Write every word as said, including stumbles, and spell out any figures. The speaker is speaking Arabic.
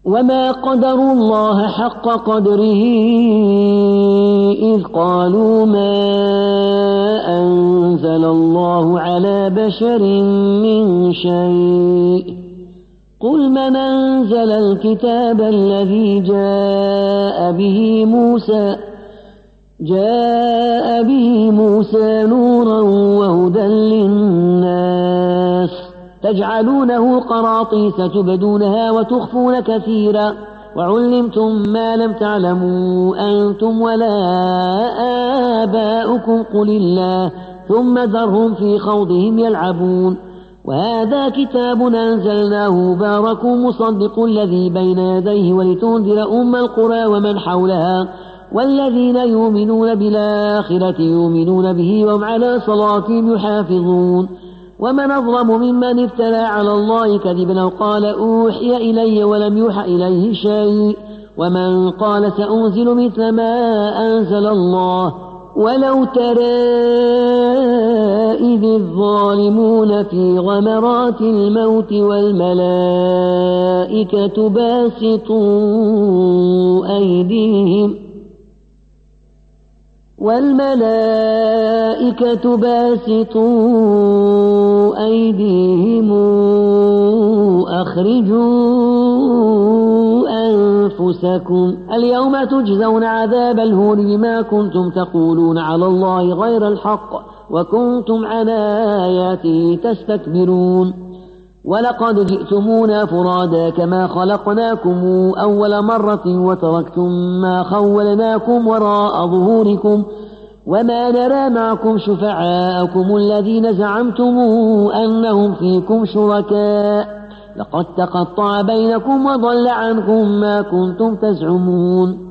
وما قدروا الله حق قدره إذ قالوا ما أنزل الله على بشر من شيء قل من أنزل الكتاب الذي جاء به موسى جاء به موسى نورا وهدى للناس تجعلونه قراطيس تبدونها وتخفون كثيرا وعلمتم ما لم تعلموا أنتم ولا آباؤكم قل الله ثم ذرهم في خوضهم يلعبون وهذا كتاب أنزلناه مبارك مصدق الذي بين يديه ولتنذر أم القرى ومن حولها والذين يؤمنون بالآخرة يؤمنون به وهم على صلاتهم يحافظون ومن أظلم ممن افترى على الله كذبا أو قال أوحي إلي ولم يوحى إليه شيء ومن قال سأنزل مثل ما أنزل الله ولو ترى إذ الظالمون في غمرات الموت والملائكة باسطوا أيديهم والملائكة باسطوا أيديهم أخرجوا أنفسكم اليوم تجزون عذاب الهون بما كنتم تقولون على الله غير الحق وكنتم عن آياته تستكبرون ولقد جئتمونا فرادا كما خلقناكم أول مرة وتركتم ما خولناكم وراء ظهوركم وما نرى معكم شفعاءكم الذين زعمتم أنهم فيكم شركاء لقد تقطع بينكم وضل عنكم ما كنتم تزعمون